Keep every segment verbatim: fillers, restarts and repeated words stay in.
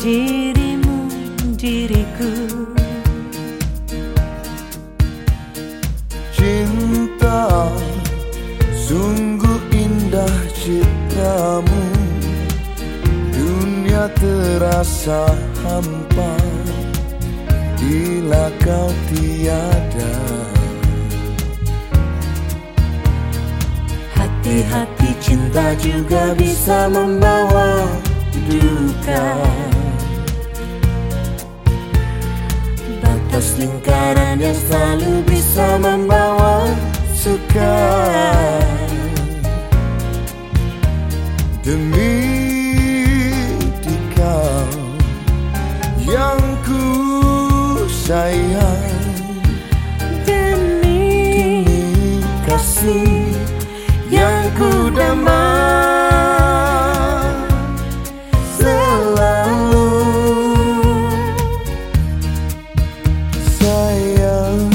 dirimu, diriku. Cinta sungguh indah ciptamu, dunia terasa hampa bila kau tiada. Hati-hati, cinta juga bisa membawa duka. Batas lingkaran yang selalu bisa membawa suka. Demi di kau yang ku sayang, Demi, demi kasih yang ku damai selalu, sayang.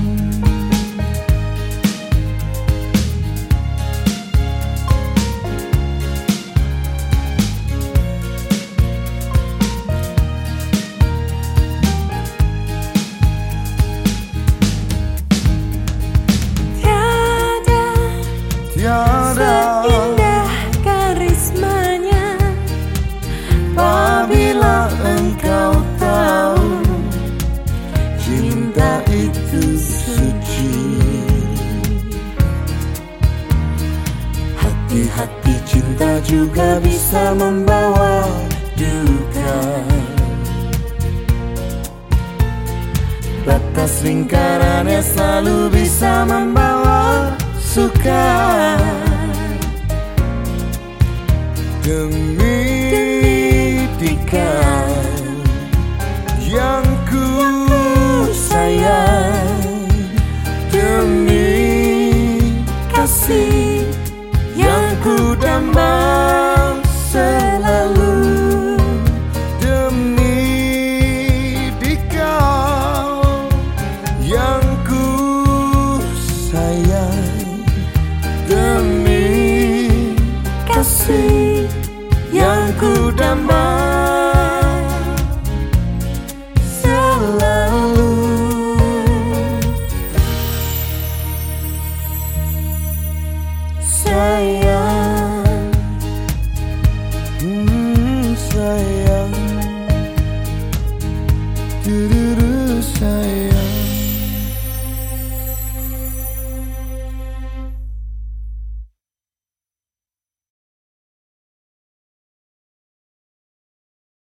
Tiada seindah karismanya apabila engkau tahu cinta itu suci. Hati-hati, cinta juga bisa membawa duka. Batas lingkarannya selalu bisa membawa suka. Demi di kau yang ku sayang, demi kasih yang ku damai selalu, demi di kau yang ku sayang, demi kasih yang ku damai selalu, sayang. Hmm, sayang, du-du-du, sayang.